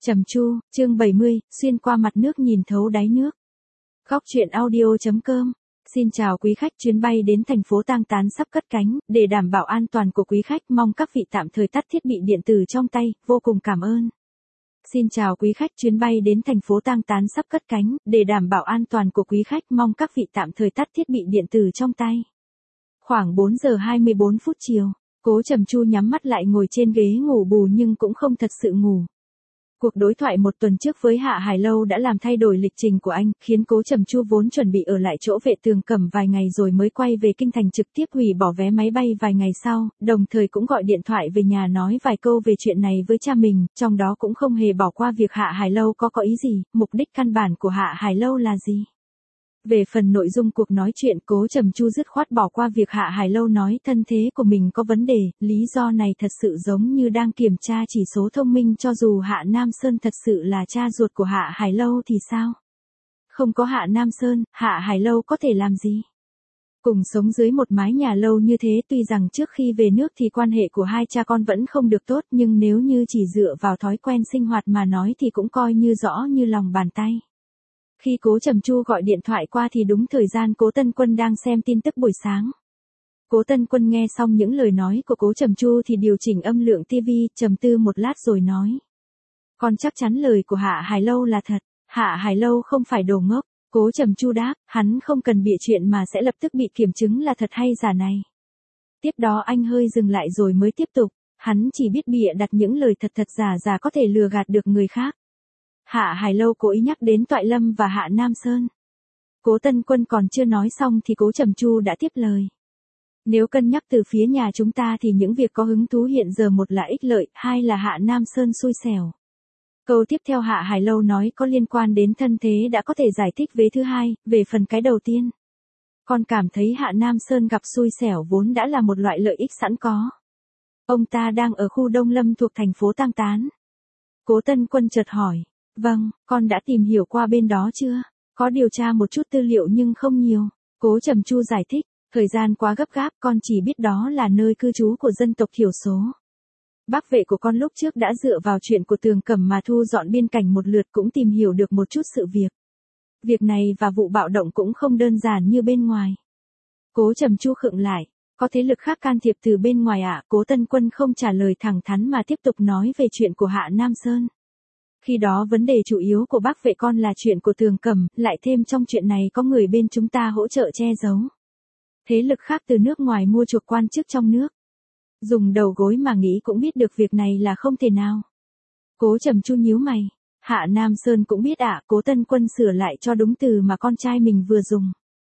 Trầm Chu, chương 70, xuyên qua mặt nước nhìn thấu đáy nước. Góc truyện audio.com. Xin chào quý khách, chuyến bay đến thành phố Tang Tán sắp cất cánh, để đảm bảo an toàn của quý khách, mong các vị tạm thời tắt thiết bị điện tử trong tay, vô cùng cảm ơn. Xin chào quý khách, chuyến bay đến thành phố Tang Tán sắp cất cánh, để đảm bảo an toàn của quý khách, mong các vị tạm thời tắt thiết bị điện tử trong tay. Khoảng 4 giờ 24 phút chiều, Cố Trầm Chu nhắm mắt lại ngồi trên ghế ngủ bù nhưng cũng không thật sự ngủ. Cuộc đối thoại một tuần trước với Hạ Hải Lâu đã làm thay đổi lịch trình của anh, khiến Cố Trầm Chu vốn chuẩn bị ở lại chỗ Vệ Tường Cẩm vài ngày rồi mới quay về kinh thành trực tiếp hủy bỏ vé máy bay vài ngày sau, đồng thời cũng gọi điện thoại về nhà nói vài câu về chuyện này với cha mình, trong đó cũng không hề bỏ qua việc Hạ Hải Lâu có ý gì, mục đích căn bản của Hạ Hải Lâu là gì. Về phần nội dung cuộc nói chuyện, Cố Trầm Chu dứt khoát bỏ qua việc Hạ Hải Lâu nói thân thế của mình có vấn đề, lý do này thật sự giống như đang kiểm tra chỉ số thông minh, cho dù Hạ Nam Sơn thật sự là cha ruột của Hạ Hải Lâu thì sao? Không có Hạ Nam Sơn, Hạ Hải Lâu có thể làm gì? Cùng sống dưới một mái nhà lâu như thế, tuy rằng trước khi về nước thì quan hệ của hai cha con vẫn không được tốt, nhưng nếu như chỉ dựa vào thói quen sinh hoạt mà nói thì cũng coi như rõ như lòng bàn tay. Khi Cố Trầm Chu gọi điện thoại qua thì đúng thời gian Cố Tân Quân đang xem tin tức buổi sáng. Cố Tân Quân nghe xong những lời nói của Cố Trầm Chu thì điều chỉnh âm lượng TV, trầm tư một lát rồi nói. Con chắc chắn lời của Hạ Hải Lâu là thật, Hạ Hải Lâu không phải đồ ngốc. Cố Trầm Chu đáp, hắn không cần bịa chuyện mà sẽ lập tức bị kiểm chứng là thật hay giả này. Tiếp đó anh hơi dừng lại rồi mới tiếp tục, hắn chỉ biết bịa đặt những lời thật giả có thể lừa gạt được người khác. Hạ Hải Lâu cố ý nhắc đến Toại Lâm và Hạ Nam Sơn. Cố Tân Quân còn chưa nói xong thì Cố Trầm Chu đã tiếp lời. Nếu cân nhắc từ phía nhà chúng ta thì những việc có hứng thú hiện giờ, một là ích lợi, hai là Hạ Nam Sơn xui xẻo. Câu tiếp theo Hạ Hải Lâu nói có liên quan đến thân thế đã có thể giải thích vế thứ hai, về phần cái đầu tiên. Con cảm thấy Hạ Nam Sơn gặp xui xẻo vốn đã là một loại lợi ích sẵn có. Ông ta đang ở khu Đông Lâm thuộc thành phố Tang Tán. Cố Tân Quân chợt hỏi. Vâng, con đã tìm hiểu qua bên đó chưa? Có điều tra một chút tư liệu nhưng không nhiều. Cố Trầm Chu giải thích, thời gian quá gấp gáp, con chỉ biết đó là nơi cư trú của dân tộc thiểu số. Bác Vệ của con lúc trước đã dựa vào chuyện của Tường Cẩm mà thu dọn biên cảnh một lượt, cũng tìm hiểu được một chút sự việc. Việc này và vụ bạo động cũng không đơn giản như bên ngoài. Cố Trầm Chu khựng lại, có thế lực khác can thiệp từ bên ngoài ạ? Cố Tân Quân không trả lời thẳng thắn mà tiếp tục nói về chuyện của Hạ Nam Sơn. Khi đó vấn đề chủ yếu của bác Vệ con là chuyện của Tường Cẩm, lại thêm trong chuyện này có người bên chúng ta hỗ trợ che giấu. Thế lực khác từ nước ngoài mua chuộc quan chức trong nước. Dùng đầu gối mà nghĩ cũng biết được việc này là không thể nào. Cố Trầm Chu nhíu mày. Hạ Nam Sơn cũng biết ạ? Cố Tân Quân sửa lại cho đúng từ mà con trai mình vừa dùng.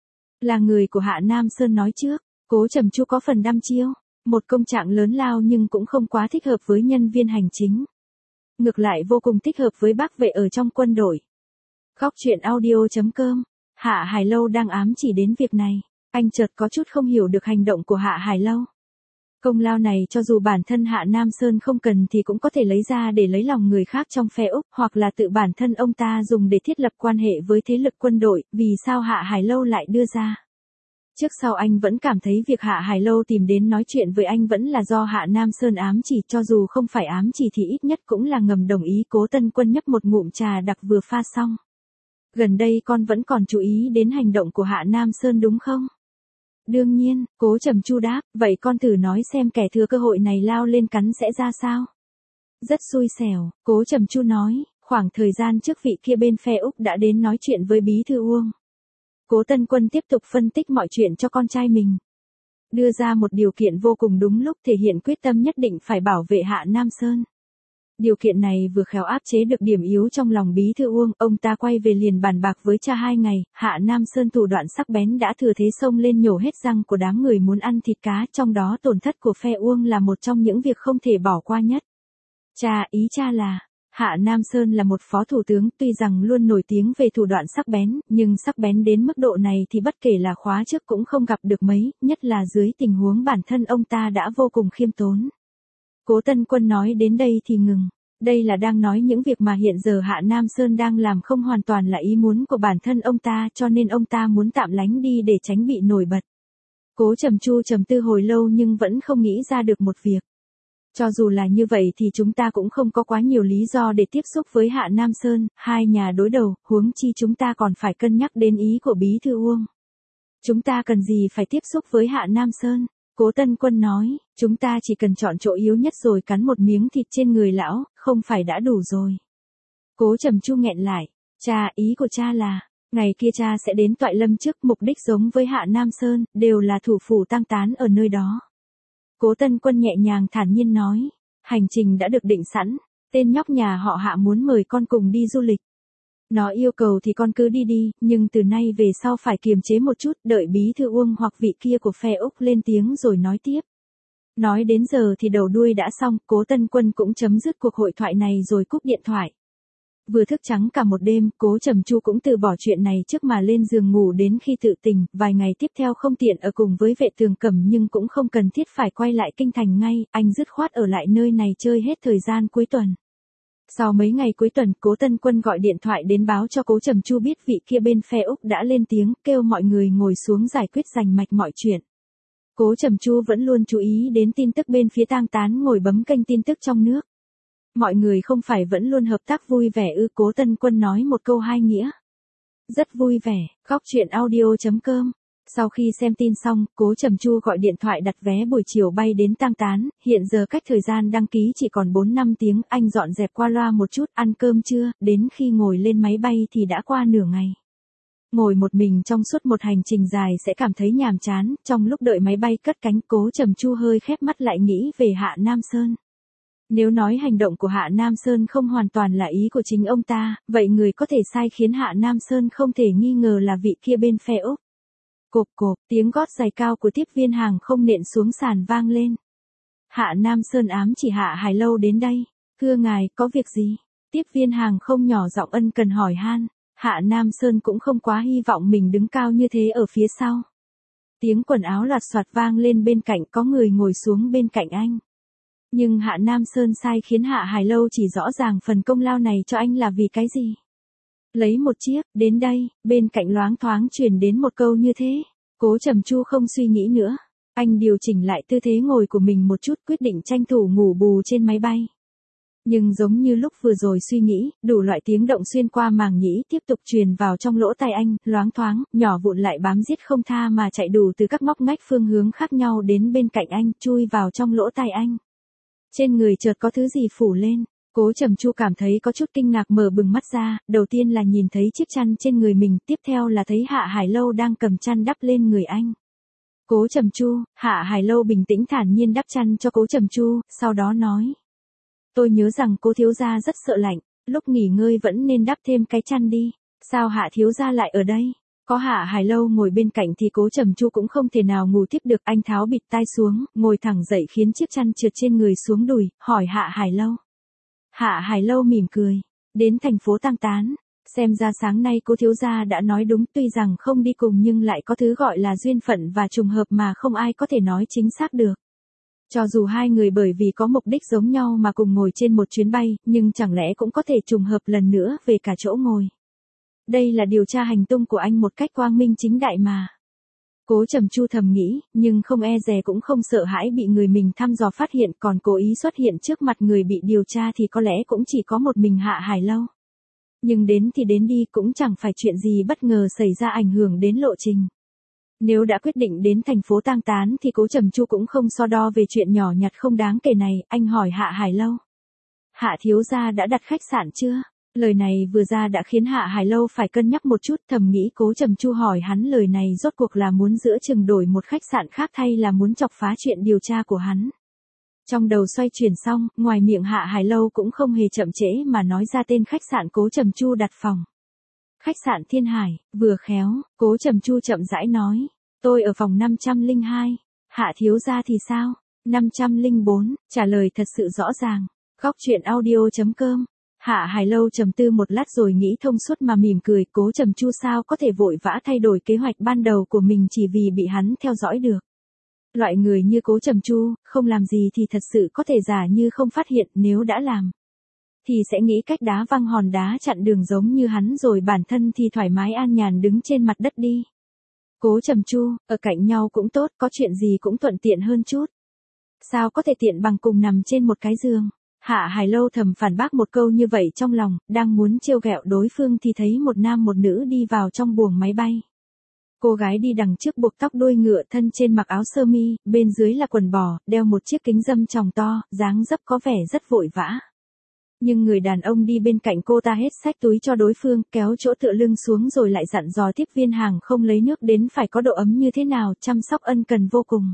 Là người của Hạ Nam Sơn nói trước. Cố Trầm Chu có phần đăm chiêu. Một công trạng lớn lao nhưng cũng không quá thích hợp với nhân viên hành chính. Ngược lại vô cùng thích hợp với bác Vệ ở trong quân đội. Góc truyện audio.com. Hạ Hải Lâu đang ám chỉ đến việc này. Anh chợt có chút không hiểu được hành động của Hạ Hải Lâu. Công lao này cho dù bản thân Hạ Nam Sơn không cần thì cũng có thể lấy ra để lấy lòng người khác trong phe Úc, hoặc là tự bản thân ông ta dùng để thiết lập quan hệ với thế lực quân đội, vì sao Hạ Hải Lâu lại đưa ra. Trước sau anh vẫn cảm thấy việc Hạ Hải Lâu tìm đến nói chuyện với anh vẫn là do Hạ Nam Sơn ám chỉ, cho dù không phải ám chỉ thì ít nhất cũng là ngầm đồng ý. Cố Tân Quân nhấp một ngụm trà đặc vừa pha xong. Gần đây con vẫn còn chú ý đến hành động của Hạ Nam Sơn đúng không? Đương nhiên, Cố Trầm Chu đáp, vậy con thử nói xem kẻ thừa cơ hội này lao lên cắn sẽ ra sao? Rất xui xẻo, Cố Trầm Chu nói, khoảng thời gian trước vị kia bên phe Úc đã đến nói chuyện với Bí thư Uông. Cố Tân Quân tiếp tục phân tích mọi chuyện cho con trai mình. Đưa ra một điều kiện vô cùng đúng lúc, thể hiện quyết tâm nhất định phải bảo vệ Hạ Nam Sơn. Điều kiện này vừa khéo áp chế được điểm yếu trong lòng Bí thư Uông, ông ta quay về liền bàn bạc với cha 2 ngày, Hạ Nam Sơn thủ đoạn sắc bén đã thừa thế xông lên nhổ hết răng của đám người muốn ăn thịt cá, trong đó tổn thất của phe Uông là một trong những việc không thể bỏ qua nhất. Ý cha là, Hạ Nam Sơn là một phó thủ tướng, tuy rằng luôn nổi tiếng về thủ đoạn sắc bén, nhưng sắc bén đến mức độ này thì bất kể là khóa trước cũng không gặp được mấy, nhất là dưới tình huống bản thân ông ta đã vô cùng khiêm tốn. Cố Tân Quân nói đến đây thì ngừng. Đây là đang nói những việc mà hiện giờ Hạ Nam Sơn đang làm không hoàn toàn là ý muốn của bản thân ông ta, cho nên ông ta muốn tạm lánh đi để tránh bị nổi bật. Cố Trầm Chu trầm tư hồi lâu nhưng vẫn không nghĩ ra được một việc. Cho dù là như vậy thì chúng ta cũng không có quá nhiều lý do để tiếp xúc với Hạ Nam Sơn, hai nhà đối đầu, huống chi chúng ta còn phải cân nhắc đến ý của Bí thư Uông. Chúng ta cần gì phải tiếp xúc với Hạ Nam Sơn? Cố Tân Quân nói, chúng ta chỉ cần chọn chỗ yếu nhất rồi cắn một miếng thịt trên người lão, không phải đã đủ rồi. Cố Trầm Chu nghẹn lại, cha, ý của cha là, ngày kia cha sẽ đến Toại Lâm trước, mục đích giống với Hạ Nam Sơn, đều là thủ phủ tang tán ở nơi đó. Cố Tân Quân nhẹ nhàng thản nhiên nói, hành trình đã được định sẵn, tên nhóc nhà họ Hạ muốn mời con cùng đi du lịch. Nó yêu cầu thì con cứ đi đi, nhưng từ nay về sau phải kiềm chế một chút, đợi Bí thư Uông hoặc vị kia của phe Úc lên tiếng rồi nói tiếp. Nói đến giờ thì đầu đuôi đã xong, Cố Tân Quân cũng chấm dứt cuộc hội thoại này rồi cúp điện thoại. Vừa thức trắng cả một đêm, Cố Trầm Chu cũng từ bỏ chuyện này trước mà lên giường ngủ đến khi tự tỉnh, vài ngày tiếp theo không tiện ở cùng với Vệ Tường Cẩm nhưng cũng không cần thiết phải quay lại kinh thành ngay, anh dứt khoát ở lại nơi này chơi hết thời gian cuối tuần. Sau mấy ngày cuối tuần, Cố Tân Quân gọi điện thoại đến báo cho Cố Trầm Chu biết vị kia bên phe Úc đã lên tiếng, kêu mọi người ngồi xuống giải quyết rành mạch mọi chuyện. Cố Trầm Chu vẫn luôn chú ý đến tin tức bên phía tang tán, ngồi bấm kênh tin tức trong nước. Mọi người không phải vẫn luôn hợp tác vui vẻ ư? Cố Tân Quân nói một câu hai nghĩa. Rất vui vẻ, khóc chuyện audio.com. Sau khi xem tin xong, Cố Trầm Chu gọi điện thoại đặt vé buổi chiều bay đến tang tán, hiện giờ cách thời gian đăng ký chỉ còn 4-5 tiếng, anh dọn dẹp qua loa một chút, ăn cơm trưa, đến khi ngồi lên máy bay thì đã qua nửa ngày. Ngồi một mình trong suốt một hành trình dài sẽ cảm thấy nhàm chán, trong lúc đợi máy bay cất cánh, Cố Trầm Chu hơi khép mắt lại nghĩ về Hạ Nam Sơn. Nếu nói hành động của Hạ Nam Sơn không hoàn toàn là ý của chính ông ta, vậy người có thể sai khiến Hạ Nam Sơn không thể nghi ngờ là vị kia bên phe Úc. Cộp cộp, tiếng gót giày cao của tiếp viên hàng không nện xuống sàn vang lên. Hạ Nam Sơn ám chỉ Hạ Hải Lâu đến đây. Thưa ngài, có việc gì? Tiếp viên hàng không nhỏ giọng ân cần hỏi han. Hạ Nam Sơn cũng không quá hy vọng mình đứng cao như thế ở phía sau. Tiếng quần áo lạt soạt vang lên bên cạnh, có người ngồi xuống bên cạnh anh. Nhưng Hạ Nam Sơn sai khiến Hạ Hải Lâu chỉ rõ ràng phần công lao này cho anh là vì cái gì? Lấy một chiếc, đến đây, bên cạnh loáng thoáng truyền đến một câu như thế. Cố Trầm Chu không suy nghĩ nữa. Anh điều chỉnh lại tư thế ngồi của mình một chút, quyết định tranh thủ ngủ bù trên máy bay. Nhưng giống như lúc vừa rồi suy nghĩ, đủ loại tiếng động xuyên qua màng nhĩ tiếp tục truyền vào trong lỗ tai anh, loáng thoáng, nhỏ vụn lại bám giết không tha mà chạy đủ từ các ngóc ngách phương hướng khác nhau đến bên cạnh anh, chui vào trong lỗ tai anh. Trên người chợt có thứ gì phủ lên. Cố Trầm Chu cảm thấy có chút kinh ngạc, mở bừng mắt ra, đầu tiên là nhìn thấy chiếc chăn trên người mình, tiếp theo là thấy Hạ Hải Lâu đang cầm chăn đắp lên người anh. Cố Trầm Chu, Hạ Hải Lâu bình tĩnh thản nhiên đắp chăn cho Cố Trầm Chu, sau đó nói. Tôi nhớ rằng Cố thiếu gia rất sợ lạnh, lúc nghỉ ngơi vẫn nên đắp thêm cái chăn đi. Sao Hạ thiếu gia lại ở đây? Có Hạ Hải Lâu ngồi bên cạnh thì Cố Trầm Chu cũng không thể nào ngủ tiếp được, anh tháo bịt tai xuống, ngồi thẳng dậy khiến chiếc chăn trượt trên người xuống đùi, hỏi Hạ Hải Lâu. Hạ Hải Lâu mỉm cười, đến thành phố tang tán, xem ra sáng nay Cố thiếu gia đã nói đúng, tuy rằng không đi cùng nhưng lại có thứ gọi là duyên phận và trùng hợp mà không ai có thể nói chính xác được. Cho dù hai người bởi vì có mục đích giống nhau mà cùng ngồi trên một chuyến bay, nhưng chẳng lẽ cũng có thể trùng hợp lần nữa về cả chỗ ngồi. Đây là điều tra hành tung của anh một cách quang minh chính đại mà. Cố Trầm Chu thầm nghĩ, nhưng không e dè cũng không sợ hãi bị người mình thăm dò phát hiện, còn cố ý xuất hiện trước mặt người bị điều tra thì có lẽ cũng chỉ có một mình Hạ Hải Lâu. Nhưng đến thì đến đi, cũng chẳng phải chuyện gì bất ngờ xảy ra ảnh hưởng đến lộ trình. Nếu đã quyết định đến thành phố tang tán thì Cố Trầm Chu cũng không so đo về chuyện nhỏ nhặt không đáng kể này, anh hỏi Hạ Hải Lâu. Hạ thiếu gia đã đặt khách sạn chưa? Lời này vừa ra đã khiến Hạ Hải Lâu phải cân nhắc một chút, thầm nghĩ Cố Trầm Chu hỏi hắn lời này rốt cuộc là muốn giữa chừng đổi một khách sạn khác hay là muốn chọc phá chuyện điều tra của hắn. Trong đầu xoay chuyển xong, ngoài miệng Hạ Hải Lâu cũng không hề chậm trễ mà nói ra tên khách sạn Cố Trầm Chu đặt phòng. Khách sạn Thiên Hải, vừa khéo, Cố Trầm Chu chậm rãi nói, tôi ở phòng 502, Hạ thiếu gia thì sao? 504, trả lời thật sự rõ ràng. Khóc chuyện audio.com. Hạ Hải Lâu trầm tư một lát rồi nghĩ thông suốt mà mỉm cười, Cố Trầm Chu sao có thể vội vã thay đổi kế hoạch ban đầu của mình chỉ vì bị hắn theo dõi được. Loại người như Cố Trầm Chu, không làm gì thì thật sự có thể giả như không phát hiện, nếu đã làm thì sẽ nghĩ cách đá văng hòn đá chặn đường giống như hắn rồi bản thân thì thoải mái an nhàn đứng trên mặt đất đi. Cố Trầm Chu, ở cạnh nhau cũng tốt, có chuyện gì cũng thuận tiện hơn chút. Sao có thể tiện bằng cùng nằm trên một cái giường. Hạ Hải Lâu thầm phản bác một câu như vậy trong lòng, đang muốn trêu ghẹo đối phương thì thấy một nam một nữ đi vào trong buồng máy bay. Cô gái đi đằng trước buộc tóc đuôi ngựa, thân trên mặc áo sơ mi, bên dưới là quần bò, đeo một chiếc kính râm tròng to, dáng dấp có vẻ rất vội vã. Nhưng người đàn ông đi bên cạnh cô ta hết xách túi cho đối phương, kéo chỗ tựa lưng xuống rồi lại dặn dò tiếp viên hàng không lấy nước đến phải có độ ấm như thế nào, chăm sóc ân cần vô cùng.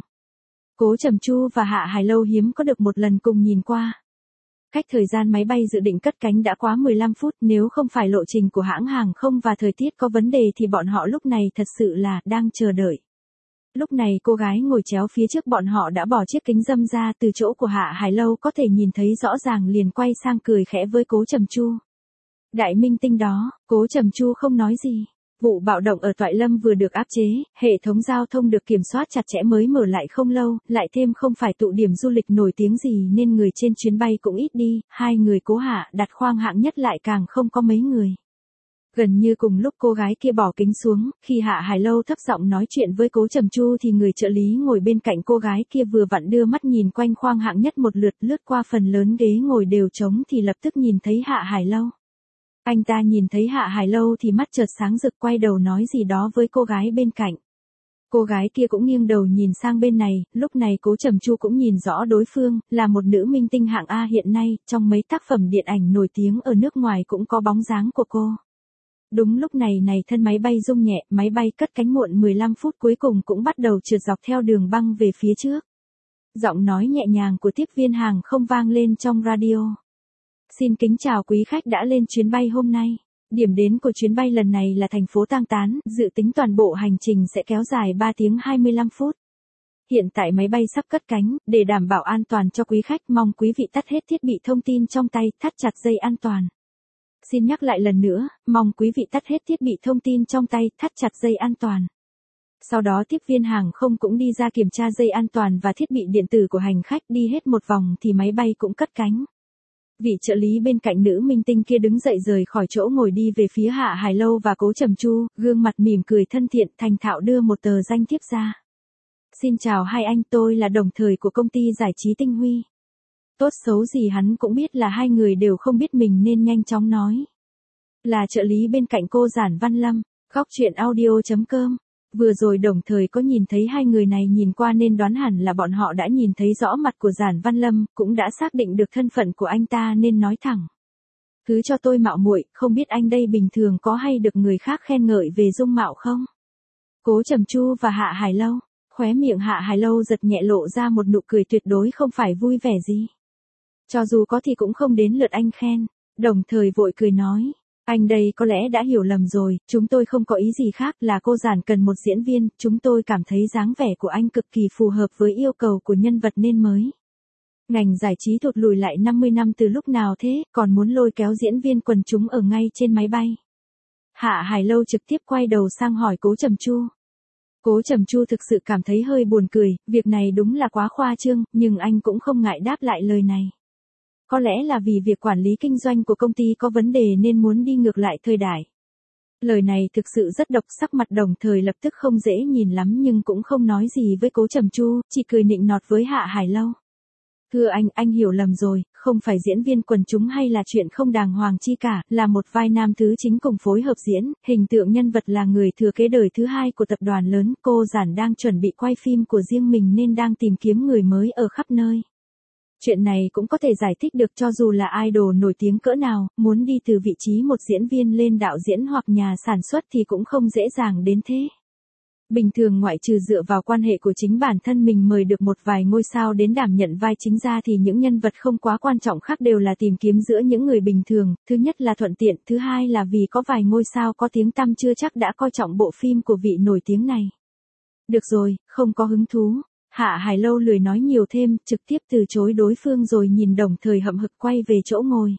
Cố Trầm Chu và Hạ Hải Lâu hiếm có được một lần cùng nhìn qua. Cách thời gian máy bay dự định cất cánh đã quá 15 phút, nếu không phải lộ trình của hãng hàng không và thời tiết có vấn đề thì bọn họ lúc này thật sự là đang chờ đợi. Lúc này cô gái ngồi chéo phía trước bọn họ đã bỏ chiếc kính râm ra, từ chỗ của Hạ Hải Lâu có thể nhìn thấy rõ ràng, liền quay sang cười khẽ với Cố Trầm Chu. Đại minh tinh đó. Cố Trầm Chu không nói gì. Vụ bạo động ở Toại Lâm vừa được áp chế, hệ thống giao thông được kiểm soát chặt chẽ mới mở lại không lâu, lại thêm không phải tụ điểm du lịch nổi tiếng gì nên người trên chuyến bay cũng ít đi, hai người Cố Hạ đặt khoang hạng nhất lại càng không có mấy người. Gần như cùng lúc cô gái kia bỏ kính xuống, khi Hạ Hải Lâu thấp giọng nói chuyện với Cố Trầm Chu thì người trợ lý ngồi bên cạnh cô gái kia vừa vặn đưa mắt nhìn quanh khoang hạng nhất một lượt, lướt qua phần lớn ghế ngồi đều trống thì lập tức nhìn thấy Hạ Hải Lâu. Anh ta nhìn thấy Hạ Hải Lâu thì mắt chợt sáng rực, quay đầu nói gì đó với cô gái bên cạnh. Cô gái kia cũng nghiêng đầu nhìn sang bên này, lúc này Cố Trầm Chu cũng nhìn rõ đối phương, là một nữ minh tinh hạng A hiện nay, trong mấy tác phẩm điện ảnh nổi tiếng ở nước ngoài cũng có bóng dáng của cô. Đúng lúc này thân máy bay rung nhẹ, máy bay cất cánh muộn 15 phút cuối cùng cũng bắt đầu trượt dọc theo đường băng về phía trước. Giọng nói nhẹ nhàng của tiếp viên hàng không vang lên trong radio. Xin kính chào quý khách đã lên chuyến bay hôm nay. Điểm đến của chuyến bay lần này là thành phố Tang Tán, dự tính toàn bộ hành trình sẽ kéo dài 3 tiếng 25 phút. Hiện tại máy bay sắp cất cánh, để đảm bảo an toàn cho quý khách mong quý vị tắt hết thiết bị thông tin trong tay, thắt chặt dây an toàn. Xin nhắc lại lần nữa, mong quý vị tắt hết thiết bị thông tin trong tay, thắt chặt dây an toàn. Sau đó tiếp viên hàng không cũng đi ra kiểm tra dây an toàn và thiết bị điện tử của hành khách, đi hết một vòng thì máy bay cũng cất cánh. Vị trợ lý bên cạnh nữ minh tinh kia đứng dậy rời khỏi chỗ ngồi đi về phía Hạ Hải Lâu và Cố Trầm Chu, gương mặt mỉm cười thân thiện, thành thạo đưa một tờ danh thiếp ra. Xin chào hai anh, tôi là đồng thời của công ty giải trí Tinh Huy. Tốt xấu gì hắn cũng biết là hai người đều không biết mình nên nhanh chóng nói. Là trợ lý bên cạnh cô Giản Văn Lâm, gocchuyenaudio.com. Vừa rồi đồng thời có nhìn thấy hai người này nhìn qua nên đoán hẳn là bọn họ đã nhìn thấy rõ mặt của Giản Văn Lâm, cũng đã xác định được thân phận của anh ta nên nói thẳng. Thứ cho tôi mạo muội, không biết anh đây bình thường có hay được người khác khen ngợi về dung mạo không? Cố Trầm Chu và Hạ Hải Lâu. Khóe miệng Hạ Hải Lâu giật nhẹ lộ ra một nụ cười tuyệt đối không phải vui vẻ gì. Cho dù có thì cũng không đến lượt anh khen, đồng thời vội cười nói. Anh đây có lẽ đã hiểu lầm rồi, chúng tôi không có ý gì khác, là cô Giản cần một diễn viên, chúng tôi cảm thấy dáng vẻ của anh cực kỳ phù hợp với yêu cầu của nhân vật nên mới. Ngành giải trí thụt lùi lại 50 năm từ lúc nào thế, còn muốn lôi kéo diễn viên quần chúng ở ngay trên máy bay. Hạ Hải Lâu trực tiếp quay đầu sang hỏi Cố Trầm Chu. Cố Trầm Chu thực sự cảm thấy hơi buồn cười, việc này đúng là quá khoa trương, nhưng anh cũng không ngại đáp lại lời này. Có lẽ là vì việc quản lý kinh doanh của công ty có vấn đề nên muốn đi ngược lại thời đại. Lời này thực sự rất độc, sắc mặt đồng thời lập tức không dễ nhìn lắm nhưng cũng không nói gì với Cố Trầm Chu, chỉ cười nịnh nọt với Hạ Hải Lâu. Thưa anh hiểu lầm rồi, không phải diễn viên quần chúng hay là chuyện không đàng hoàng chi cả, là một vai nam thứ chính cùng phối hợp diễn, hình tượng nhân vật là người thừa kế đời thứ hai của tập đoàn lớn, cô Giản đang chuẩn bị quay phim của riêng mình nên đang tìm kiếm người mới ở khắp nơi. Chuyện này cũng có thể giải thích được, cho dù là idol nổi tiếng cỡ nào, muốn đi từ vị trí một diễn viên lên đạo diễn hoặc nhà sản xuất thì cũng không dễ dàng đến thế. Bình thường ngoại trừ dựa vào quan hệ của chính bản thân mình mời được một vài ngôi sao đến đảm nhận vai chính ra thì những nhân vật không quá quan trọng khác đều là tìm kiếm giữa những người bình thường, thứ nhất là thuận tiện, thứ hai là vì có vài ngôi sao có tiếng tăm chưa chắc đã coi trọng bộ phim của vị nổi tiếng này. Được rồi, không có hứng thú. Hạ Hải Lâu lười nói nhiều thêm, trực tiếp từ chối đối phương rồi nhìn đồng thời hậm hực quay về chỗ ngồi.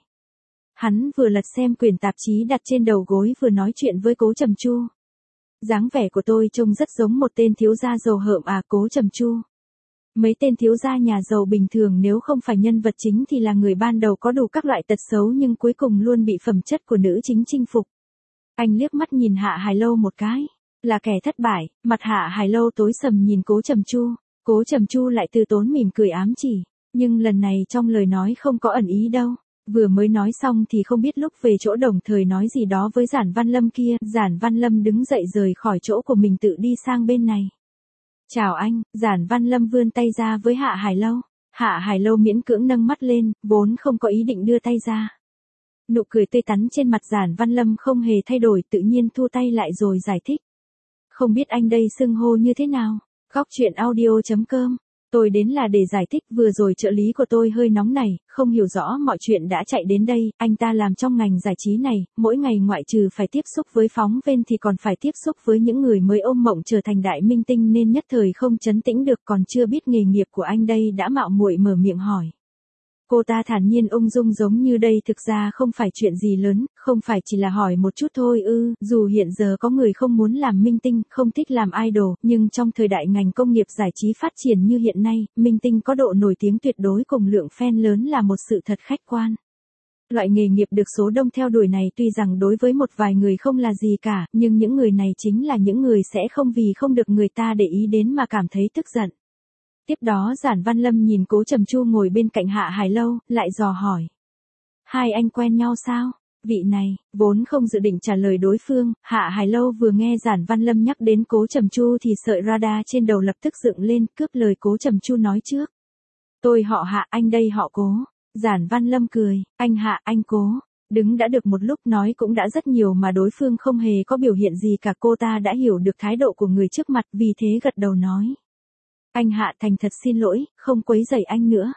Hắn vừa lật xem quyển tạp chí đặt trên đầu gối vừa nói chuyện với Cố Trầm Chu. Dáng vẻ của tôi trông rất giống một tên thiếu gia giàu hợm à, Cố Trầm Chu. Mấy tên thiếu gia nhà giàu bình thường nếu không phải nhân vật chính thì là người ban đầu có đủ các loại tật xấu nhưng cuối cùng luôn bị phẩm chất của nữ chính chinh phục. Anh liếc mắt nhìn Hạ Hải Lâu một cái, là kẻ thất bại, mặt Hạ Hải Lâu tối sầm nhìn Cố Trầm Chu. Cố Trầm Chu lại từ tốn mỉm cười ám chỉ, nhưng lần này trong lời nói không có ẩn ý đâu. Vừa mới nói xong thì không biết lúc về chỗ đồng thời nói gì đó với Giản Văn Lâm kia. Giản Văn Lâm đứng dậy rời khỏi chỗ của mình tự đi sang bên này. Chào anh, Giản Văn Lâm vươn tay ra với Hạ Hải Lâu. Hạ Hải Lâu miễn cưỡng nâng mắt lên, vốn không có ý định đưa tay ra. Nụ cười tươi tắn trên mặt Giản Văn Lâm không hề thay đổi, tự nhiên thu tay lại rồi giải thích. Không biết anh đây xưng hô như thế nào? Góc truyện audio.com. Tôi đến là để giải thích, vừa rồi trợ lý của tôi hơi nóng này, không hiểu rõ mọi chuyện đã chạy đến đây. Anh ta làm trong ngành giải trí này, mỗi ngày ngoại trừ phải tiếp xúc với phóng viên thì còn phải tiếp xúc với những người mới ôm mộng trở thành đại minh tinh nên nhất thời không trấn tĩnh được, còn chưa biết nghề nghiệp của anh đây đã mạo muội mở miệng hỏi. Cô ta thản nhiên ung dung giống như đây thực ra không phải chuyện gì lớn, không phải chỉ là hỏi một chút thôi ư. Dù hiện giờ có người không muốn làm minh tinh, không thích làm idol, nhưng trong thời đại ngành công nghiệp giải trí phát triển như hiện nay, minh tinh có độ nổi tiếng tuyệt đối cùng lượng fan lớn là một sự thật khách quan. Loại nghề nghiệp được số đông theo đuổi này tuy rằng đối với một vài người không là gì cả, nhưng những người này chính là những người sẽ không vì không được người ta để ý đến mà cảm thấy tức giận. Tiếp đó Giản Văn Lâm nhìn Cố Trầm Chu ngồi bên cạnh Hạ Hải Lâu, lại dò hỏi. Hai anh quen nhau sao? Vị này, vốn không dự định trả lời đối phương, Hạ Hải Lâu vừa nghe Giản Văn Lâm nhắc đến Cố Trầm Chu thì sợi radar trên đầu lập tức dựng lên, cướp lời Cố Trầm Chu nói trước. Tôi họ Hạ, anh đây họ Cố. Giản Văn Lâm cười, anh Hạ, anh Cố. Đứng đã được một lúc nói cũng đã rất nhiều mà đối phương không hề có biểu hiện gì cả, cô ta đã hiểu được thái độ của người trước mặt, vì thế gật đầu nói. Anh Hạ thành thật xin lỗi, không quấy rầy anh nữa.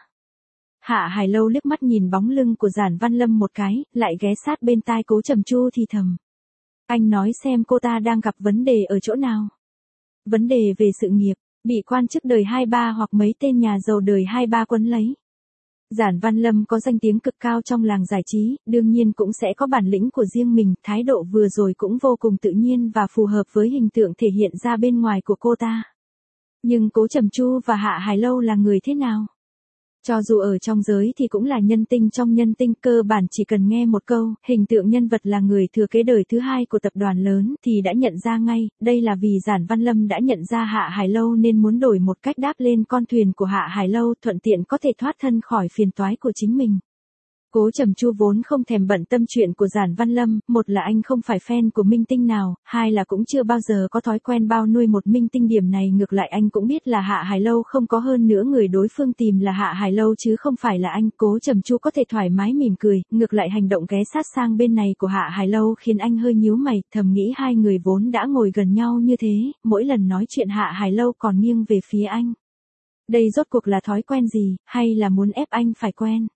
Hạ Hải Lâu liếc mắt nhìn bóng lưng của Giản Văn Lâm một cái, lại ghé sát bên tai Cố Trầm Chu thì thầm. Anh nói xem cô ta đang gặp vấn đề ở chỗ nào. Vấn đề về sự nghiệp, bị quan chức đời 23 hoặc mấy tên nhà giàu đời 23 quấn lấy. Giản Văn Lâm có danh tiếng cực cao trong làng giải trí, đương nhiên cũng sẽ có bản lĩnh của riêng mình, thái độ vừa rồi cũng vô cùng tự nhiên và phù hợp với hình tượng thể hiện ra bên ngoài của cô ta. Nhưng Cố Trầm Chu và Hạ Hải Lâu là người thế nào? Cho dù ở trong giới thì cũng là nhân tinh trong nhân tinh, cơ bản chỉ cần nghe một câu, hình tượng nhân vật là người thừa kế đời thứ hai của tập đoàn lớn thì đã nhận ra ngay, đây là vì Giản Văn Lâm đã nhận ra Hạ Hải Lâu nên muốn đổi một cách đáp lên con thuyền của Hạ Hải Lâu, thuận tiện có thể thoát thân khỏi phiền toái của chính mình. Cố Trầm Chu vốn không thèm bận tâm chuyện của Giản Văn Lâm, một là anh không phải fan của minh tinh nào, hai là cũng chưa bao giờ có thói quen bao nuôi một minh tinh, điểm này ngược lại anh cũng biết là Hạ Hải Lâu không có, hơn nữa người đối phương tìm là Hạ Hải Lâu chứ không phải là anh. Cố Trầm Chu có thể thoải mái mỉm cười, ngược lại hành động ghé sát sang bên này của Hạ Hải Lâu khiến anh hơi nhíu mày, thầm nghĩ hai người vốn đã ngồi gần nhau như thế, mỗi lần nói chuyện Hạ Hải Lâu còn nghiêng về phía anh. Đây rốt cuộc là thói quen gì, hay là muốn ép anh phải quen?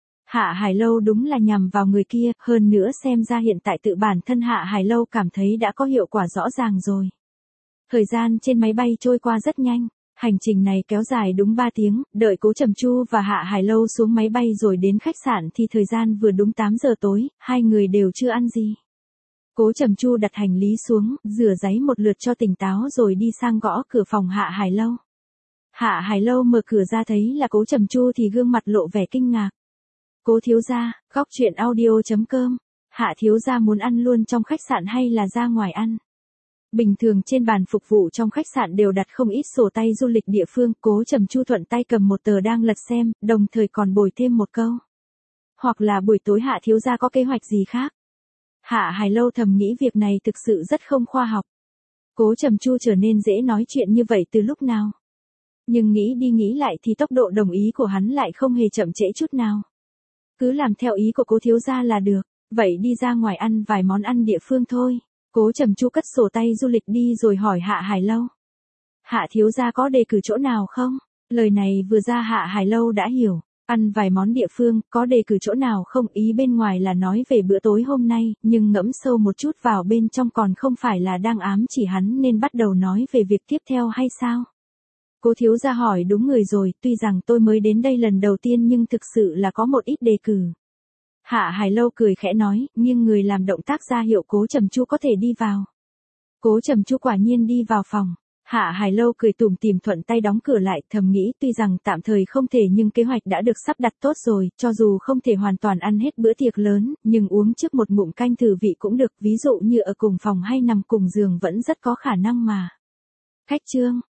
Hạ Hải Lâu đúng là nhằm vào người kia, hơn nữa xem ra hiện tại tự bản thân Hạ Hải Lâu cảm thấy đã có hiệu quả rõ ràng rồi. Thời gian trên máy bay trôi qua rất nhanh, hành trình này kéo dài đúng 3 tiếng, đợi Cố Trầm Chu và Hạ Hải Lâu xuống máy bay rồi đến khách sạn thì thời gian vừa đúng 8 giờ tối, hai người đều chưa ăn gì. Cố Trầm Chu đặt hành lý xuống, rửa ráy một lượt cho tỉnh táo rồi đi sang gõ cửa phòng Hạ Hải Lâu. Hạ Hải Lâu mở cửa ra thấy là Cố Trầm Chu thì gương mặt lộ vẻ kinh ngạc. Cố thiếu gia, góc truyện audio.com. Hạ thiếu gia muốn ăn luôn trong khách sạn hay là ra ngoài ăn? Bình thường trên bàn phục vụ trong khách sạn đều đặt không ít sổ tay du lịch địa phương, Cố Trầm Chu thuận tay cầm một tờ đang lật xem, đồng thời còn bồi thêm một câu. Hoặc là buổi tối Hạ thiếu gia có kế hoạch gì khác? Hạ Hải Lâu thầm nghĩ việc này thực sự rất không khoa học. Cố Trầm Chu trở nên dễ nói chuyện như vậy từ lúc nào? Nhưng nghĩ đi nghĩ lại thì tốc độ đồng ý của hắn lại không hề chậm trễ chút nào. Cứ làm theo ý của Cố thiếu gia là được, vậy đi ra ngoài ăn vài món ăn địa phương thôi. Cố Trầm Chu cất sổ tay du lịch đi rồi hỏi Hạ Hải Lâu. Hạ thiếu gia có đề cử chỗ nào không? Lời này vừa ra Hạ Hải Lâu đã hiểu, ăn vài món địa phương, có đề cử chỗ nào không, ý bên ngoài là nói về bữa tối hôm nay, nhưng ngẫm sâu một chút vào bên trong còn không phải là đang ám chỉ hắn nên bắt đầu nói về việc tiếp theo hay sao? Cố thiếu gia hỏi đúng người rồi, tuy rằng tôi mới đến đây lần đầu tiên nhưng thực sự là có một ít đề cử. Hạ Hải Lâu cười khẽ nói, nghiêng người làm động tác ra hiệu Cố Trầm Chu có thể đi vào. Cố Trầm Chu quả nhiên đi vào phòng. Hạ Hải Lâu cười tủm tỉm thuận tay đóng cửa lại, thầm nghĩ tuy rằng tạm thời không thể nhưng kế hoạch đã được sắp đặt tốt rồi, cho dù không thể hoàn toàn ăn hết bữa tiệc lớn, nhưng uống trước một ngụm canh thử vị cũng được, ví dụ như ở cùng phòng hay nằm cùng giường vẫn rất có khả năng mà. Khách trương,